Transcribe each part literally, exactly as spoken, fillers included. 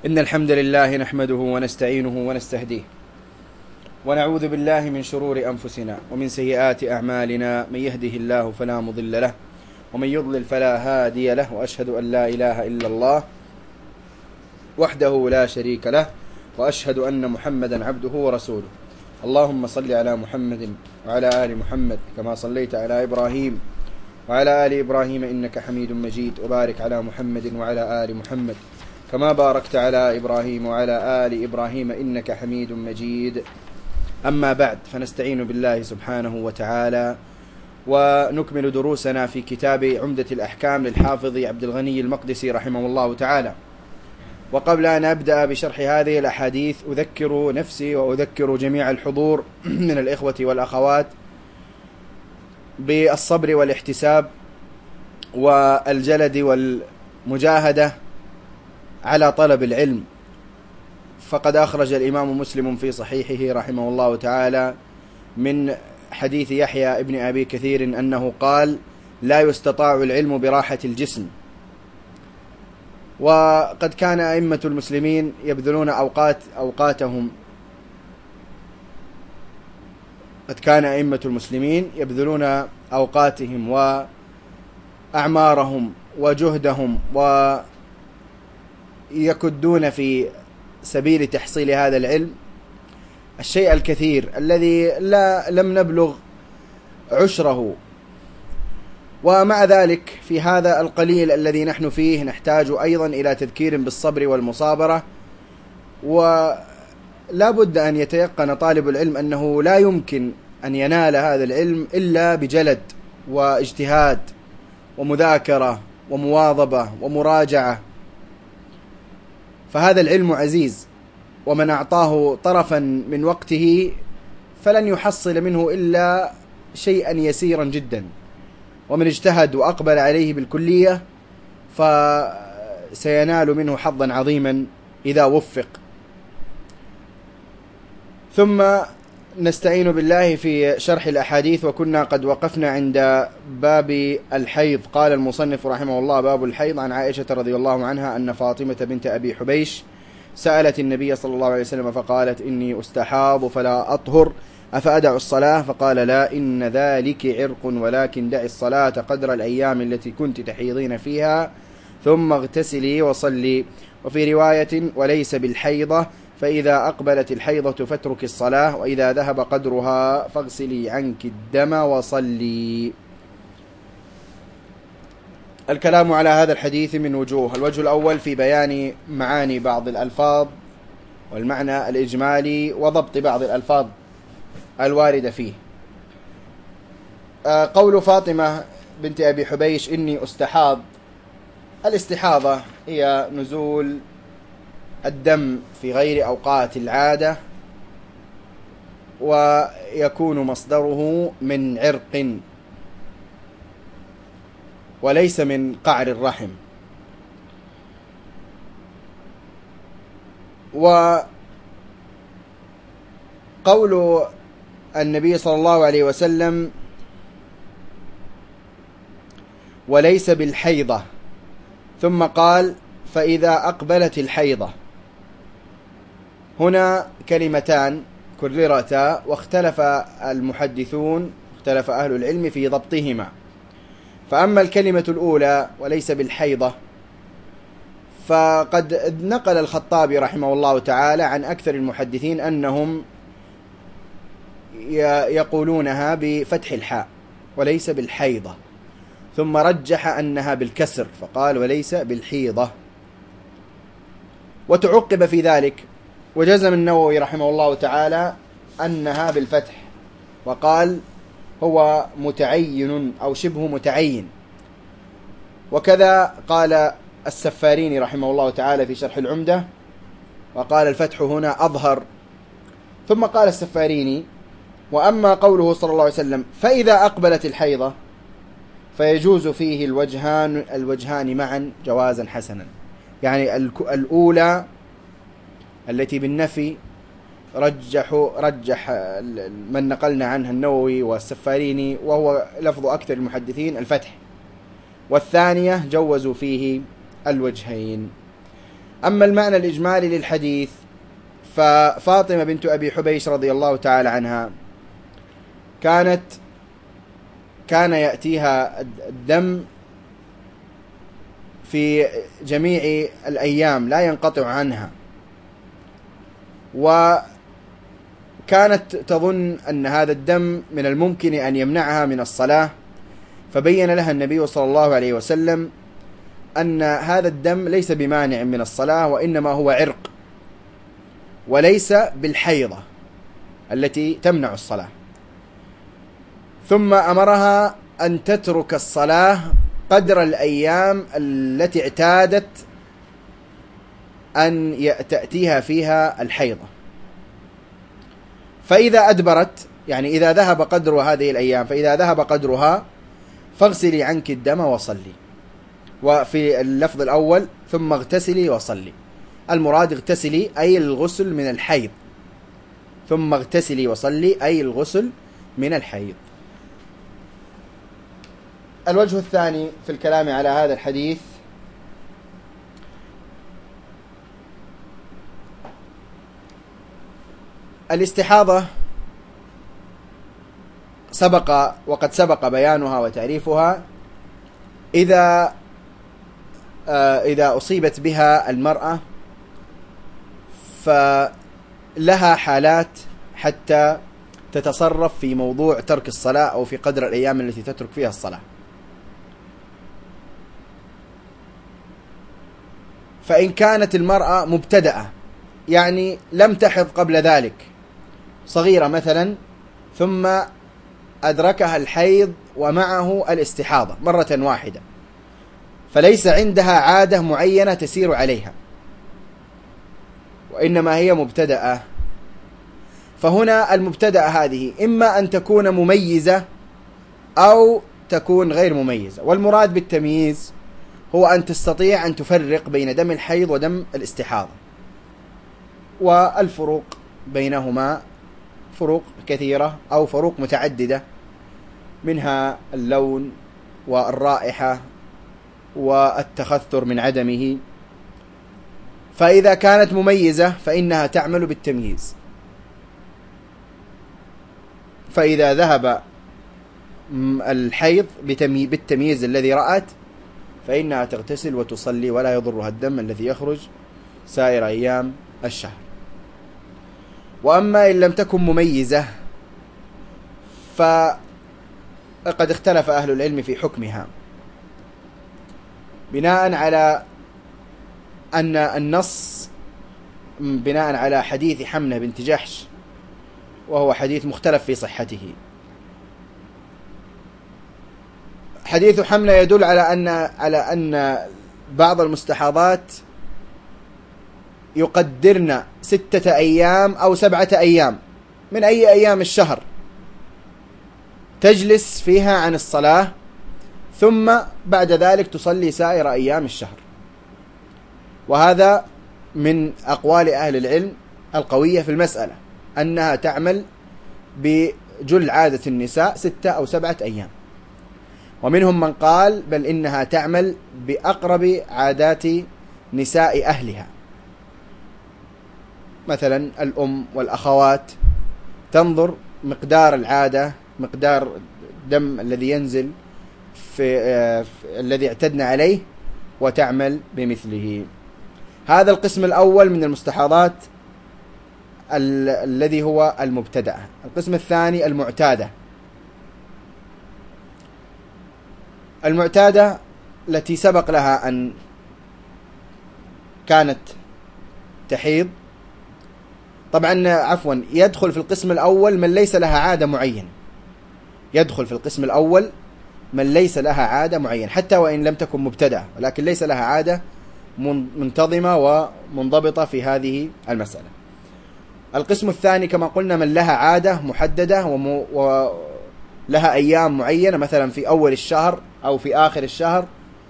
إن الحمد لله نحمده ونستعينه ونستهديه ونعوذ بالله من شرور أنفسنا ومن سيئات أعمالنا. من يهده الله فلا مضل له ومن يضلل فلا هادي له، وأشهد أن لا إله إلا الله وحده لا شريك له، وأشهد أن محمدا عبده ورسوله. اللهم صل على محمد وعلى آل محمد كما صليت على إبراهيم وعلى آل إبراهيم إنك حميد مجيد، وبارك على محمد وعلى آل محمد كما باركت على إبراهيم وعلى آل إبراهيم إنك حميد مجيد. أما بعد، فنستعين بالله سبحانه وتعالى ونكمل دروسنا في كتاب عمدة الأحكام للحافظ عبد الغني المقدسي رحمه الله تعالى. وقبل أن أبدأ بشرح هذه الأحاديث أذكر نفسي وأذكر جميع الحضور من الإخوة والأخوات بالصبر والاحتساب والجلد والمجاهدة على طلب العلم. فقد أخرج الإمام مسلم في صحيحه رحمه الله تعالى من حديث يحيى ابن أبي كثير أنه قال: لا يستطاع العلم براحة الجسم. وقد كان أئمة المسلمين يبذلون أوقات أوقاتهم قد كان أئمة المسلمين يبذلون أوقاتهم وأعمارهم وجهدهم ويكدون في سبيل تحصيل هذا العلم الشيء الكثير الذي لا لم نبلغ عشره، ومع ذلك في هذا القليل الذي نحن فيه نحتاج أيضا إلى تذكير بالصبر والمصابرة. ولا بد أن يتيقن طالب العلم أنه لا يمكن أن ينال هذا العلم إلا بجلد واجتهاد ومذاكرة ومواظبة ومراجعة. فهذا العلم عزيز، ومن أعطاه طرفا من وقته فلن يحصل منه إلا شيئا يسيرا جدا، ومن اجتهد وأقبل عليه بالكلية فسينال منه حظا عظيما إذا وفق. ثم نستعين بالله في شرح الأحاديث، وكنا قد وقفنا عند باب الحيض. قال المصنف رحمه الله: باب الحيض. عن عائشة رضي الله عنها أن فاطمة بنت أبي حبيش سألت النبي صلى الله عليه وسلم فقالت: إني أستحاض فلا أطهر أفأدع الصلاة؟ فقال: لا، إن ذلك عرق، ولكن دعي الصلاة قدر الأيام التي كنت تحيضين فيها ثم اغتسلي وصلي. وفي رواية: وليس بالحيضة، فإذا أقبلت الحيضة فاترك الصلاة، وإذا ذهب قدرها فاغسلي عنك الدم وصلي. الكلام على هذا الحديث من وجوه. الوجه الأول في بيان معاني بعض الألفاظ والمعنى الإجمالي وضبط بعض الألفاظ الواردة فيه. قول فاطمة بنت أبي حبيش: إني أستحاض. الاستحاضة هي نزول الدم في غير أوقات العادة، ويكون مصدره من عرق وليس من قعر الرحم. وقول النبي صلى الله عليه وسلم: وليس بالحيضة، ثم قال: فإذا أقبلت الحيضة، هنا كلمتان كررتا، واختلف المحدثون اختلف أهل العلم في ضبطهما. فأما الكلمة الأولى وليس بالحيضة فقد نقل الخطابي رحمه الله تعالى عن أكثر المحدثين أنهم يقولونها بفتح الحاء وليس بالحيضة، ثم رجح أنها بالكسر فقال: وليس بالحيضة. وتعقب في ذلك، وجزم النووي رحمه الله تعالى أنها بالفتح، وقال: هو متعين أو شبه متعين. وكذا قال السفاريني رحمه الله تعالى في شرح العمدة، وقال: الفتح هنا أظهر. ثم قال السفاريني: وأما قوله صلى الله عليه وسلم: فإذا أقبلت الحيضة، فيجوز فيه الوجهان الوجهان معا جوازا حسنا. يعني الأولى التي بالنفي رجح رجح من نقلنا عنها النووي والسفاريني، وهو لفظ أكثر المحدثين الفتح، والثانية جوزوا فيه الوجهين. أما المعنى الإجمالي للحديث، ففاطمة بنت أبي حبيش رضي الله تعالى عنها كانت كان يأتيها الدم في جميع الأيام لا ينقطع عنها، وكانت تظن أن هذا الدم من الممكن أن يمنعها من الصلاة، فبين لها النبي صلى الله عليه وسلم أن هذا الدم ليس بمانع من الصلاة، وإنما هو عرق وليس بالحيضة التي تمنع الصلاة. ثم أمرها أن تترك الصلاة قدر الأيام التي اعتادت أن تأتيها فيها الحيضة، فإذا أدبرت، يعني إذا ذهب قدر هذه الأيام، فإذا ذهب قدرها فاغسلي عنك الدم وصلي. وفي اللفظ الأول ثم اغتسلي وصلي، المراد اغتسلي أي الغسل من الحيض، ثم اغتسلي وصلي أي الغسل من الحيض. الوجه الثاني في الكلام على هذا الحديث الاستحاضة، سبق وقد سبق بيانها وتعريفها. إذا إذا أصيبت بها المرأة فلها حالات حتى تتصرف في موضوع ترك الصلاة أو في قدر الأيام التي تترك فيها الصلاة. فإن كانت المرأة مبتدأة، يعني لم تحض قبل ذلك، صغيرة مثلا، ثم أدركها الحيض ومعه الاستحاضة مرة واحدة، فليس عندها عادة معينة تسير عليها، وإنما هي مبتدأة، فهنا المبتدأة هذه إما أن تكون مميزة أو تكون غير مميزة. والمراد بالتمييز هو أن تستطيع أن تفرق بين دم الحيض ودم الاستحاضة، والفروق بينهما فروق كثيرة أو فروق متعددة، منها اللون والرائحة والتخثر من عدمه. فإذا كانت مميزة فإنها تعمل بالتمييز، فإذا ذهب الحيض بالتمييز الذي رأت فإنها تغتسل وتصلي ولا يضرها الدم الذي يخرج سائر أيام الشهر. وأما إن لم تكن مميزة فقد اختلف أهل العلم في حكمها، بناء على أن النص بناء على حديث حمنة بنت جحش، وهو حديث مختلف في صحته. حديث حمنة يدل على أن على أن بعض المستحاضات يقدرن ستة أيام أو سبعة أيام من أي أيام الشهر تجلس فيها عن الصلاة، ثم بعد ذلك تصلي سائر أيام الشهر. وهذا من أقوال أهل العلم القوية في المسألة، أنها تعمل بجل عادة النساء ستة أو سبعة أيام. ومنهم من قال بل إنها تعمل بأقرب عادات نساء أهلها، مثلا الأم والأخوات، تنظر مقدار العادة، مقدار الدم الذي ينزل في, في الذي اعتدنا عليه، وتعمل بمثله. هذا القسم الأول من المستحاضات ال الذي هو المبتدأ. القسم الثاني المعتادة. المعتادة التي سبق لها أن كانت تحيض، طبعا عفوا يدخل في القسم الأول من ليس لها عادة معينة، يدخل في القسم الأول من ليس لها عادة معينة حتى وإن لم تكن مبتدأة، ولكن ليس لها عادة منتظمة ومنضبطة في هذه المسألة. القسم الثاني كما قلنا من لها عادة محددة ولها أيام معينة، مثلا في أول الشهر أو في آخر الشهر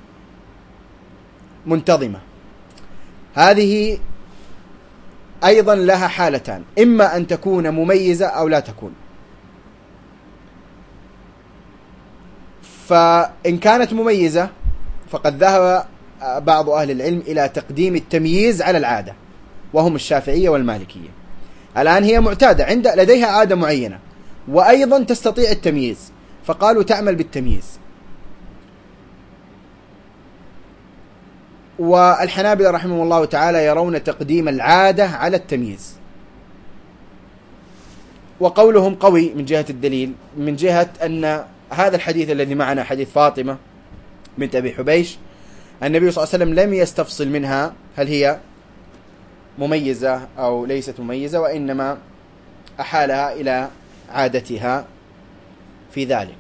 منتظمة. هذه أيضا لها حالتان، إما أن تكون مميزة أو لا تكون. فإن كانت مميزة فقد ذهب بعض أهل العلم إلى تقديم التمييز على العادة، وهم الشافعية والمالكية. الآن هي معتادة، عند لديها عادة معينة وأيضا تستطيع التمييز، فقالوا تعمل بالتمييز. والحنابلة رحمهم الله تعالى يرون تقديم العادة على التمييز، وقولهم قوي من جهة الدليل، من جهة أن هذا الحديث الذي معنا حديث فاطمة بنت أبي حبيش، النبي صلى الله عليه وسلم لم يستفصل منها هل هي مميزة أو ليست مميزة، وإنما أحالها إلى عادتها في ذلك.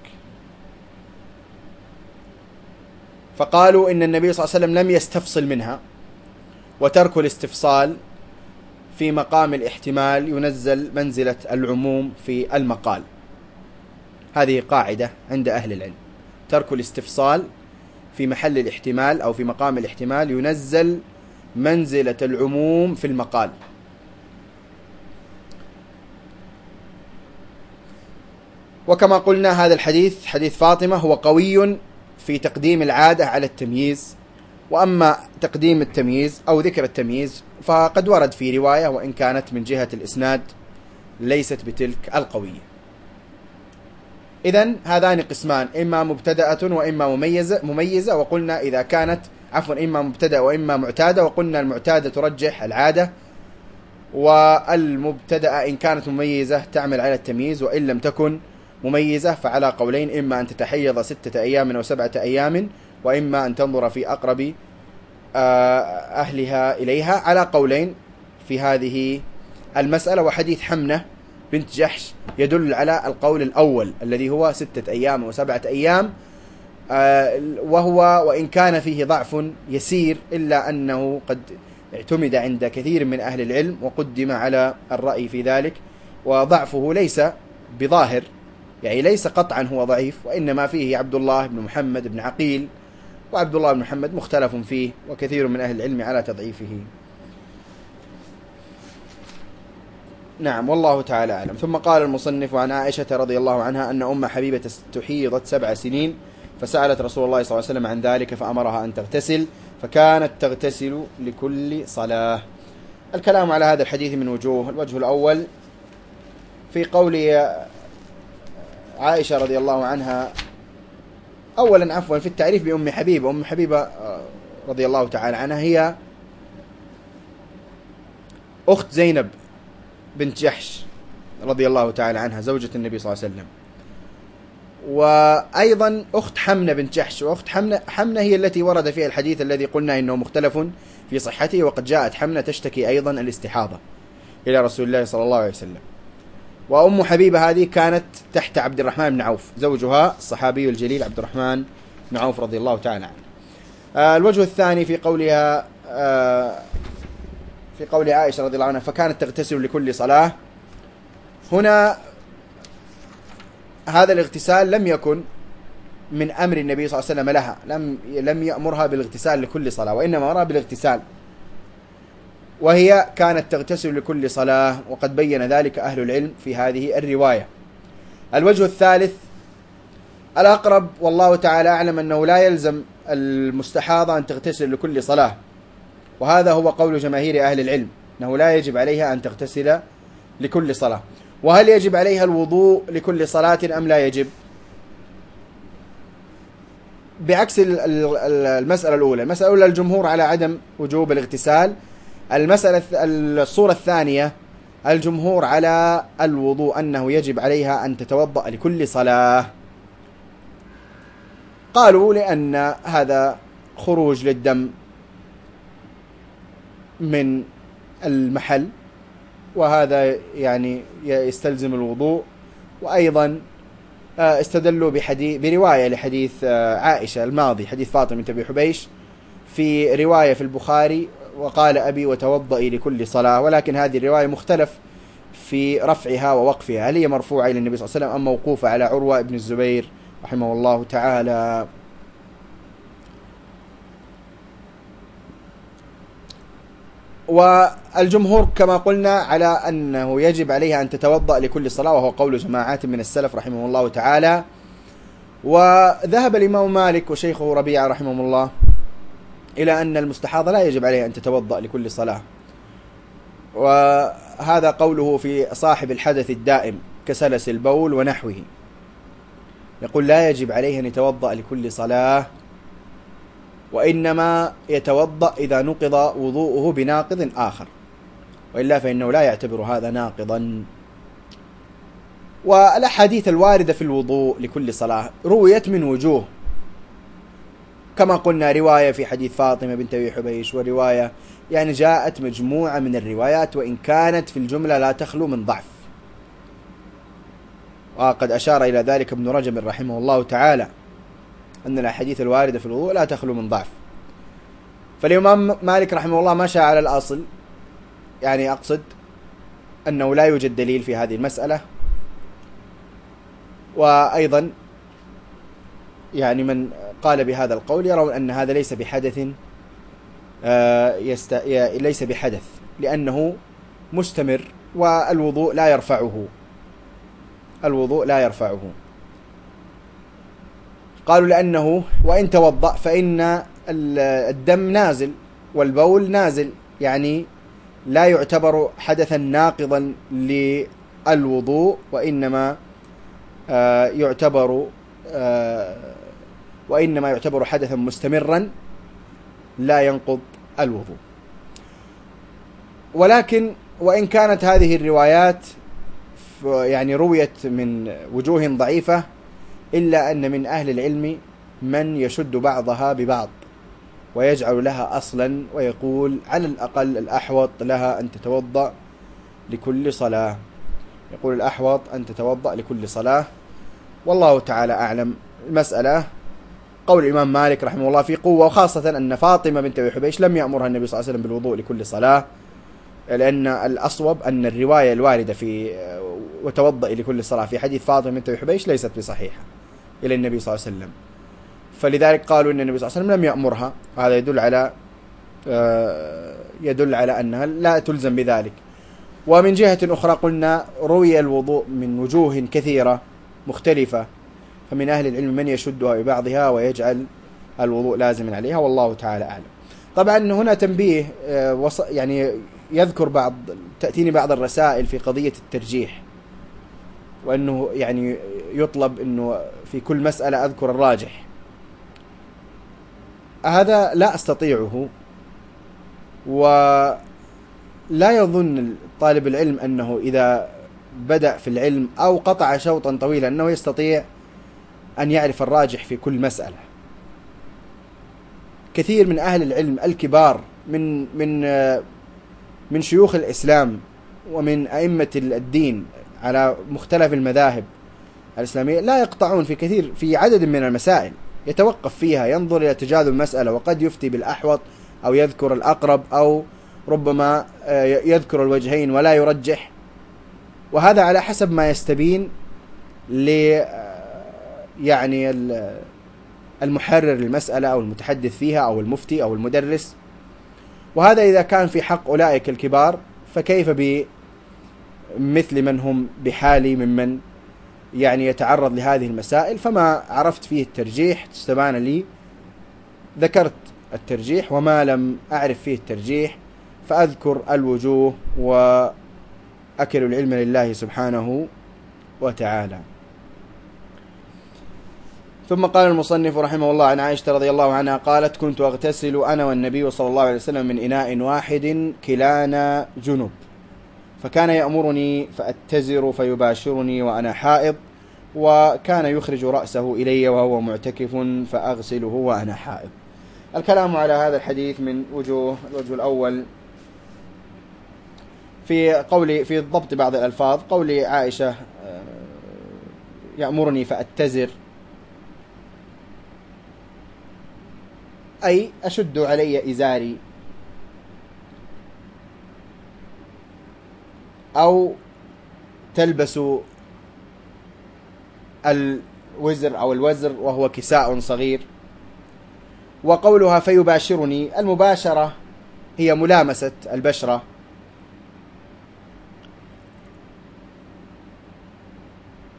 فقالوا إن النبي صلى الله عليه وسلم لم يستفصل منها، وترك الاستفصال في مقام الاحتمال ينزل منزلة العموم في المقال. هذه قاعدة عند أهل العلم، ترك الاستفصال في محل الاحتمال أو في مقام الاحتمال ينزل منزلة العموم في المقال. وكما قلنا هذا الحديث حديث فاطمة هو قوي في تقديم العادة على التمييز، وأما تقديم التمييز أو ذكر التمييز فقد ورد في رواية، وإن كانت من جهة الإسناد ليست بتلك القوية. إذن هذان قسمان، إما مبتدأة وإما مميزة, مميزة وقلنا إذا كانت عفوا إما مبتدأة وإما معتادة، وقلنا المعتادة ترجح العادة، والمبتدأة إن كانت مميزة تعمل على التمييز، وإن لم تكن مميزة فعلى قولين، إما أن تتحيض ستة أيام أو سبعة أيام، وإما أن تنظر في أقرب أهلها إليها، على قولين في هذه المسألة. وحديث حمنة بنت جحش يدل على القول الأول الذي هو ستة أيام وسبعة أيام، وهو وإن كان فيه ضعف يسير إلا أنه قد اعتمد عند كثير من أهل العلم وقدم على الرأي في ذلك، وضعفه ليس بظاهر، يعني ليس قطعا هو ضعيف، وإنما فيه عبد الله بن محمد بن عقيل، وعبد الله بن محمد مختلف فيه، وكثير من أهل العلم على تضعيفه. نعم، والله تعالى أعلم. ثم قال المصنف: عن عائشة رضي الله عنها أن أم حبيبة استحيضت سبع سنين، فسألت رسول الله صلى الله عليه وسلم عن ذلك فأمرها أن تغتسل، فكانت تغتسل لكل صلاة. الكلام على هذا الحديث من وجوه. الوجه الأول في قول عائشة رضي الله عنها، أولا عفوا في التعريف بأم حبيبة. أم حبيبة رضي الله تعالى عنها هي أخت زينب بنت جحش رضي الله تعالى عنها زوجة النبي صلى الله عليه وسلم، وأيضا أخت حمنة بنت جحش. وأخت حمنة, حمنة هي التي ورد فيها الحديث الذي قلنا إنه مختلف في صحته، وقد جاءت حمنة تشتكي أيضا الاستحاضة إلى رسول الله صلى الله عليه وسلم. وأم حبيبة هذه كانت تحت عبد الرحمن بن عوف، زوجها الصحابي الجليل عبد الرحمن بن عوف رضي الله تعالى عنه. آه الوجه الثاني في قولها آه في قول عائشة رضي الله عنها فكانت تغتسل لكل صلاة، هنا هذا الاغتسال لم يكن من أمر النبي صلى الله عليه وسلم لها، لم لم يأمرها بالاغتسال لكل صلاة، وإنما أمرها بالاغتسال، وهي كانت تغتسل لكل صلاة، وقد بين ذلك أهل العلم في هذه الرواية. الوجه الثالث الأقرب والله تعالى أعلم أنه لا يلزم المستحاضة أن تغتسل لكل صلاة، وهذا هو قول جماهير أهل العلم أنه لا يجب عليها أن تغتسل لكل صلاة. وهل يجب عليها الوضوء لكل صلاة أم لا يجب؟ بعكس المسألة الأولى، المسألة الأولى الجمهور على عدم وجوب الاغتسال، المسألة الصورة الثانية الجمهور على الوضوء، أنه يجب عليها أن تتوضأ لكل صلاة. قالوا لأن هذا خروج للدم من المحل، وهذا يعني يستلزم الوضوء. وأيضا استدلوا بحديث برواية لحديث عائشة الماضي، حديث فاطمة بنت أبي حبيش، في رواية في البخاري وقال أبي وتوضئي لكل صلاة، ولكن هذه الرواية مختلف في رفعها ووقفها، هل هي مرفوعة إلى النبي صلى الله عليه وسلم أم موقوفة على عروة بن الزبير رحمه الله تعالى. والجمهور كما قلنا على أنه يجب عليها أن تتوضأ لكل صلاة، وهو قول جماعات من السلف رحمه الله تعالى. وذهب الإمام مالك وشيخه ربيعة رحمه الله إلى أن المستحاضة لا يجب عليها أن تتوضأ لكل صلاة، وهذا قوله في صاحب الحدث الدائم كسلس البول ونحوه، يقول لا يجب عليه أن يتوضأ لكل صلاة، وإنما يتوضأ إذا نقض وضوءه بناقض آخر، وإلا فإنه لا يعتبر هذا ناقضا. والأحاديث الواردة في الوضوء لكل صلاة رويت من وجوه، كما قلنا رواية في حديث فاطمة بنت أبي حبيش، ورواية يعني جاءت مجموعة من الروايات، وإن كانت في الجملة لا تخلو من ضعف، وقد أشار إلى ذلك ابن رجب رحمه الله تعالى أن الأحاديث الواردة في الوضوء لا تخلو من ضعف. فالإمام مالك رحمه الله مشى على الأصل، يعني أقصد أنه لا يوجد دليل في هذه المسألة، وأيضا يعني من قال بهذا القول يرون أن هذا ليس بحدث يست... ليس بحدث لأنه مستمر، والوضوء لا يرفعه الوضوء لا يرفعه قالوا لأنه وإن توضأ فإن الدم نازل والبول نازل، يعني لا يعتبر حدثا ناقضا للوضوء، وإنما يعتبر وإنما يعتبر حدثا مستمرا لا ينقض الوضوء. ولكن وإن كانت هذه الروايات يعني رويت من وجوه ضعيفة، إلا أن من أهل العلم من يشد بعضها ببعض ويجعل لها أصلا، ويقول على الأقل الأحوط لها أن تتوضأ لكل صلاة، يقول الأحوط أن تتوضأ لكل صلاة، والله تعالى أعلم. المسألة قول الإمام مالك رحمه الله في قوة، وخاصة أن فاطمة بنت أبي حبيش لم يأمرها النبي صلى الله عليه وسلم بالوضوء لكل صلاة، لأن الأصوب أن الرواية الواردة في وتوضأ لكل صلاة في حديث فاطمة بنت أبي حبيش ليست بصحيحة إلى النبي صلى الله عليه وسلم، فلذلك قالوا أن النبي صلى الله عليه وسلم لم يأمرها، وهذا يدل على يدل على أنها لا تلزم بذلك. ومن جهة أخرى قلنا روي الوضوء من وجوه كثيرة مختلفة، فمن أهل العلم من يشدها ببعضها ويجعل الوضوء لازما عليها، والله تعالى أعلم. طبعا هنا تنبيه، يعني يذكر بعض تأتيني بعض الرسائل في قضية الترجيح، وأنه يعني يطلب أنه في كل مسألة أذكر الراجح، هذا لا أستطيعه، ولا يظن طالب العلم أنه إذا بدأ في العلم أو قطع شوطا طويلا أنه يستطيع أن يعرف الراجح في كل مسألة. كثير من أهل العلم الكبار من من من شيوخ الإسلام ومن أئمة الدين على مختلف المذاهب الإسلامية لا يقطعون في كثير في عدد من المسائل، يتوقف فيها، ينظر إلى تجاذب المسألة، وقد يفتي بالأحوط أو يذكر الأقرب أو ربما يذكر الوجهين ولا يرجح، وهذا على حسب ما يستبين ل يعني المحرر المسألة أو المتحدث فيها أو المفتي أو المدرس. وهذا إذا كان في حق أولئك الكبار، فكيف بمثل من هم بحالي ممن يعني يتعرض لهذه المسائل؟ فما عرفت فيه الترجيح استبان لي ذكرت الترجيح، وما لم أعرف فيه الترجيح فأذكر الوجوه، وأكل العلم لله سبحانه وتعالى. ثم قال المصنف رحمه الله عن عائشة رضي الله عنها قالت: كنت أغتسل أنا والنبي صلى الله عليه وسلم من إناء واحد كلانا جنب، فكان يأمرني فأتزر فيباشرني وأنا حائض، وكان يخرج رأسه إلي وهو معتكف فأغسله وأنا حائض. الكلام على هذا الحديث من وجوه. الوجه الأول في قولي في ضبط بعض الألفاظ، قول عائشة يأمرني فأتزر، أي أشد علي إزاري، أو تلبس الوزر أو الوزر وهو كساء صغير. وقولها فيباشرني، المباشرة هي ملامسة البشرة،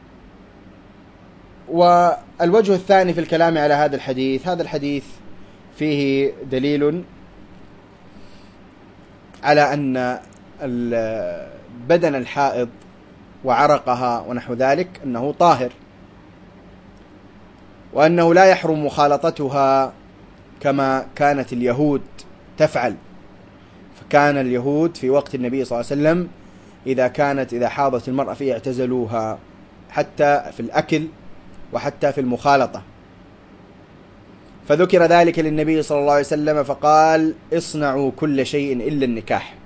والوجه الثاني في الكلام على هذا الحديث، هذا الحديث فيه دليل على أن بدن الحائض وعرقها ونحو ذلك أنه طاهر، وأنه لا يحرم مخالطتها كما كانت اليهود تفعل. فكان اليهود في وقت النبي صلى الله عليه وسلم إذا كانت إذا حاضت المرأة فيه اعتزلوها حتى في الأكل وحتى في المخالطة. فذكر ذلك للنبي صلى الله عليه وسلم فقال اصنعوا كل شيء إلا النكاح.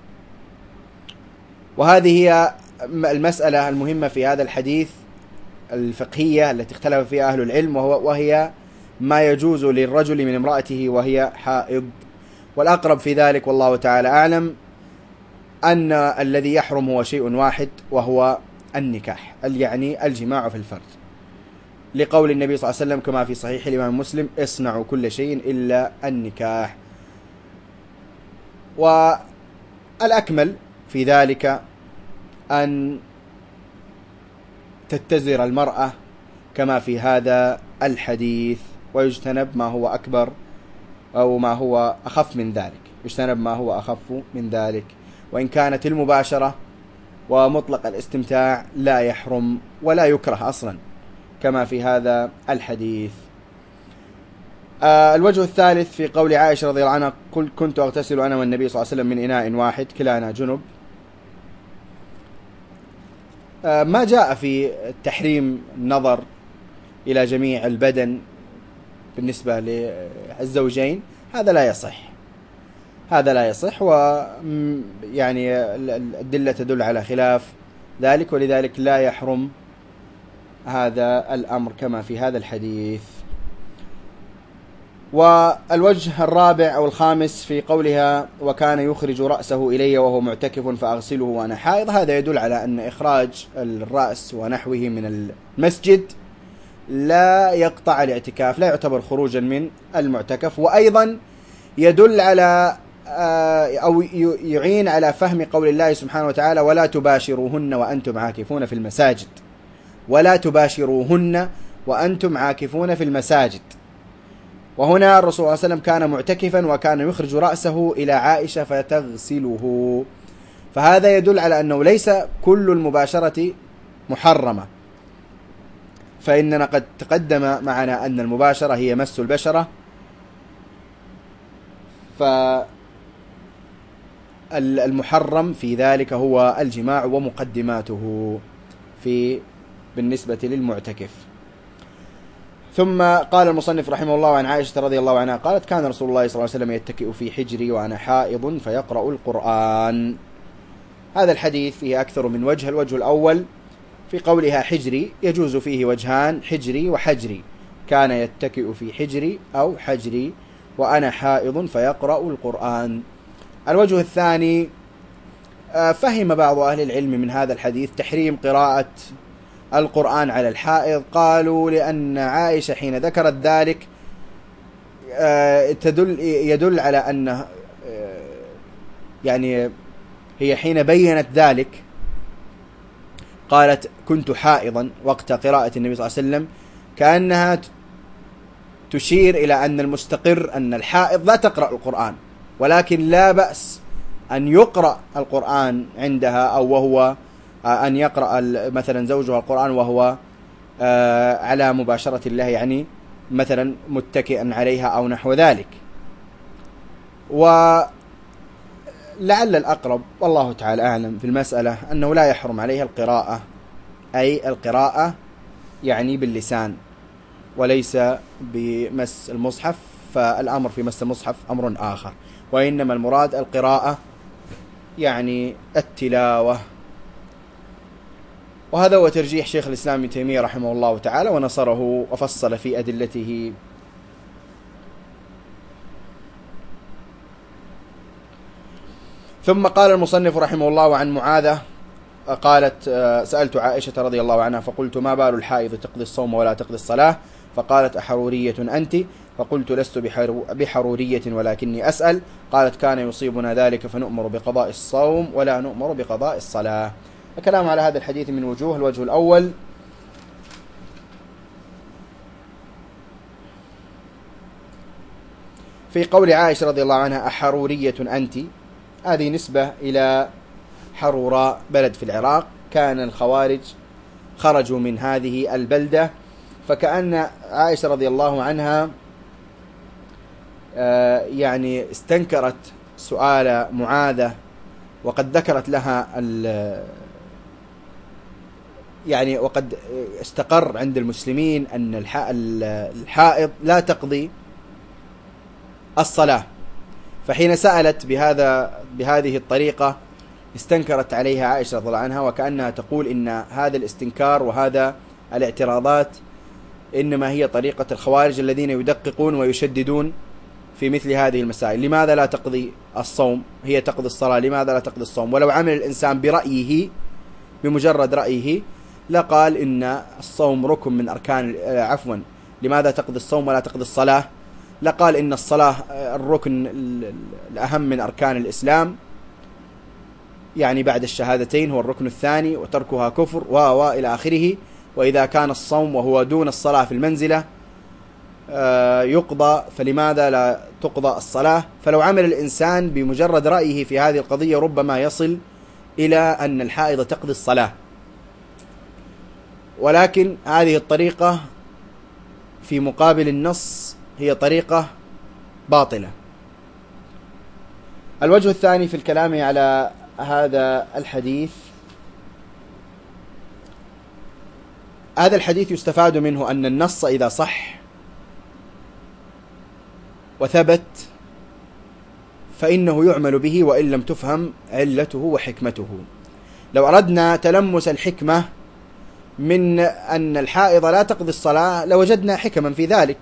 وهذه هي المسألة المهمة في هذا الحديث الفقهية التي اختلف فيها أهل العلم، وهو وهي ما يجوز للرجل من امرأته وهي حائض. والأقرب في ذلك والله تعالى أعلم أن الذي يحرم هو شيء واحد، وهو النكاح، يعني الجماع في الفرج، لقول النبي صلى الله عليه وسلم كما في صحيح الإمام مسلم اصنعوا كل شيء إلا النكاح. والأكمل في ذلك أن تتزر المرأة كما في هذا الحديث، ويجتنب ما هو أكبر أو ما هو أخف من ذلك، يجتنب ما هو أخف من ذلك. وإن كانت المباشرة ومطلق الاستمتاع لا يحرم ولا يكره أصلا كما في هذا الحديث. آه الوجه الثالث في قول عائشة رضي الله عنها قل كنت أغتسل أنا والنبي صلى الله عليه وسلم من إناء واحد كلانا جنب. آه ما جاء في تحريم النظر إلى جميع البدن بالنسبة للزوجين، هذا لا يصح، هذا لا يصح، ويعني الأدلة تدل على خلاف ذلك، ولذلك لا يحرم هذا الأمر كما في هذا الحديث. والوجه الرابع أو الخامس في قولها وكان يخرج رأسه إلي وهو معتكف فأغسله وأنا حائض، هذا يدل على أن إخراج الرأس ونحوه من المسجد لا يقطع الاعتكاف، لا يعتبر خروجا من المعتكف. وأيضا يدل على أو يعين على فهم قول الله سبحانه وتعالى ولا تباشروهن وأنتم عاكفون في المساجد، ولا تباشروهن وأنتم عاكفون في المساجد. وهنا الرسول صلى الله عليه وسلم كان معتكفا وكان يخرج رأسه إلى عائشة فتغسله، فهذا يدل على أنه ليس كل المباشرة محرمة، فإننا قد تقدم معنا أن المباشرة هي مس البشرة، فالمحرم في ذلك هو الجماع ومقدماته في بالنسبة للمعتكف. ثم قال المصنف رحمه الله عن عائشة رضي الله عنها قالت كان رسول الله صلى الله عليه وسلم يتكئ في حجري وأنا حائض فيقرأ القرآن. هذا الحديث فيه أكثر من وجه. الوجه الأول في قولها حجري يجوز فيه وجهان، حجري وحجري، كان يتكئ في حجري أو حجري وأنا حائض فيقرأ القرآن. الوجه الثاني فهم بعض أهل العلم من هذا الحديث تحريم قراءة القرآن على الحائض، قالوا لأن عائشة حين ذكرت ذلك تدل يدل على أن يعني هي حين بينت ذلك قالت كنت حائضا وقت قراءة النبي صلى الله عليه وسلم، كأنها تشير إلى أن المستقر أن الحائض لا تقرأ القرآن، ولكن لا بأس أن يقرأ القرآن عندها، أو وهو أن يقرأ مثلا زوجها القرآن وهو على مباشرة الله، يعني مثلا متكئا عليها أو نحو ذلك. ولعل الأقرب والله تعالى أعلم في المسألة أنه لا يحرم عليها القراءة، أي القراءة يعني باللسان وليس بمس المصحف، فالأمر في مس المصحف أمر آخر، وإنما المراد القراءة يعني التلاوة. وهذا هو ترجيح شيخ الإسلام ابن تيمية رحمه الله تعالى، ونصره وفصل في أدلته. ثم قال المصنف رحمه الله عن معاذة قالت سألت عائشة رضي الله عنها فقلت ما بال الحائض تقضي الصوم ولا تقضي الصلاة؟ فقالت أحرورية أنت؟ فقلت لست بحرورية ولكني أسأل. قالت كان يصيبنا ذلك فنؤمر بقضاء الصوم ولا نؤمر بقضاء الصلاة. الكلام على هذا الحديث من وجوه. الوجه الأول في قول عائشة رضي الله عنها أحرورية أنت، هذه نسبة إلى حروراء بلد في العراق، كان الخوارج خرجوا من هذه البلدة، فكأن عائشة رضي الله عنها يعني استنكرت سؤال معاذة، وقد ذكرت لها يعني وقد استقر عند المسلمين أن الحائض لا تقضي الصلاة، فحين سألت بهذا بهذه الطريقة استنكرت عليها عائشة رضي الله عنها، وكأنها تقول إن هذا الاستنكار وهذا الاعتراضات إنما هي طريقة الخوارج الذين يدققون ويشددون في مثل هذه المسائل. لماذا لا تقضي الصوم؟ هي تقضي الصلاة، لماذا لا تقضي الصوم؟ ولو عمل الإنسان برأيه بمجرد رأيه لقال إن الصوم ركن من أركان، عفوا لماذا تقضي الصوم ولا تقضي الصلاة؟ لقال إن الصلاة الركن الأهم من أركان الإسلام، يعني بعد الشهادتين هو الركن الثاني، وتركها كفر و و إلى آخره. وإذا كان الصوم وهو دون الصلاة في المنزلة يقضى، فلماذا لا تقضى الصلاة؟ فلو عمل الإنسان بمجرد رأيه في هذه القضية ربما يصل إلى أن الحائض تقضي الصلاة، ولكن هذه الطريقة في مقابل النص هي طريقة باطلة. الوجه الثاني في الكلام على هذا الحديث، هذا الحديث يستفاد منه أن النص إذا صح وثبت فإنه يعمل به وإن لم تفهم علته وحكمته. لو أردنا تلمس الحكمة من أن الحائض لا تقضي الصلاة لوجدنا حكما في ذلك،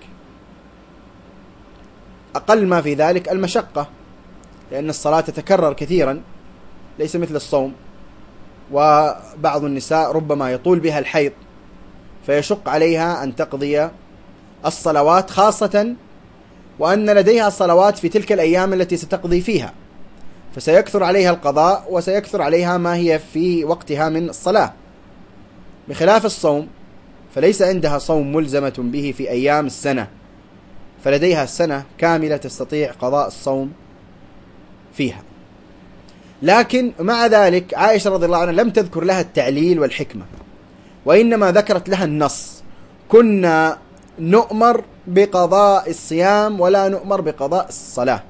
أقل ما في ذلك المشقة، لأن الصلاة تتكرر كثيرا ليس مثل الصوم، وبعض النساء ربما يطول بها الحيض فيشق عليها أن تقضي الصلوات، خاصة وأن لديها صلوات في تلك الأيام التي ستقضي فيها، فسيكثر عليها القضاء وسيكثر عليها ما هي في وقتها من الصلاة، بخلاف الصوم فليس عندها صوم ملزمة به في أيام السنة، فلديها السنة كاملة تستطيع قضاء الصوم فيها. لكن مع ذلك عائشة رضي الله عنها لم تذكر لها التعليل والحكمة، وإنما ذكرت لها النص: كنا نؤمر بقضاء الصيام ولا نؤمر بقضاء الصلاة.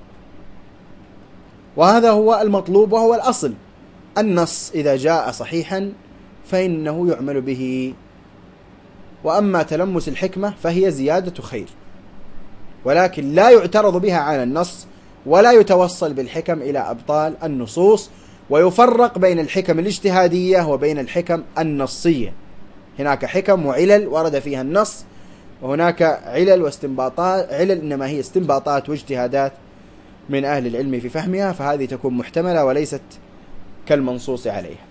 وهذا هو المطلوب وهو الأصل، النص إذا جاء صحيحا فإنه يعمل به، وأما تلمس الحكمة فهي زيادة خير، ولكن لا يعترض بها على النص ولا يتوصل بالحكم إلى أبطال النصوص. ويفرق بين الحكم الاجتهادية وبين الحكم النصية، هناك حكم وعلل ورد فيها النص، وهناك علل واستنباطات، علل إنما هي استنباطات واجتهادات من أهل العلم في فهمها، فهذه تكون محتملة وليست كالمنصوص عليها.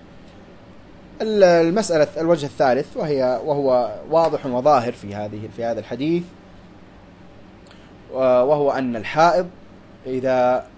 المسألة الوجه الثالث وهي وهو واضح وظاهر في هذه في هذا الحديث، وهو أن الحائض إذا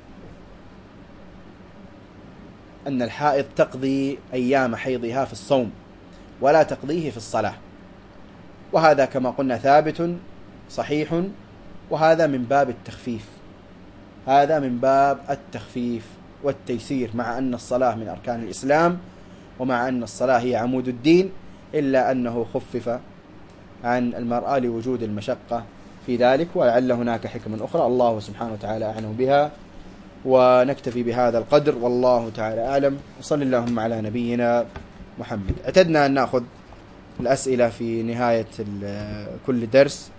أن الحائض تقضي أيام حيضها في الصوم ولا تقضيه في الصلاة، وهذا كما قلنا ثابت صحيح، وهذا من باب التخفيف، هذا من باب التخفيف والتيسير، مع أن الصلاة من أركان الإسلام ومع أن الصلاة هي عمود الدين، إلا أنه خفف عن المرأة لوجود المشقة في ذلك، ولعل هناك حكمة أخرى الله سبحانه وتعالى أعلم بها. ونكتفي بهذا القدر والله تعالى أعلم، وصلى اللهم على نبينا محمد. اعتدنا أن نأخذ الأسئلة في نهاية كل درس،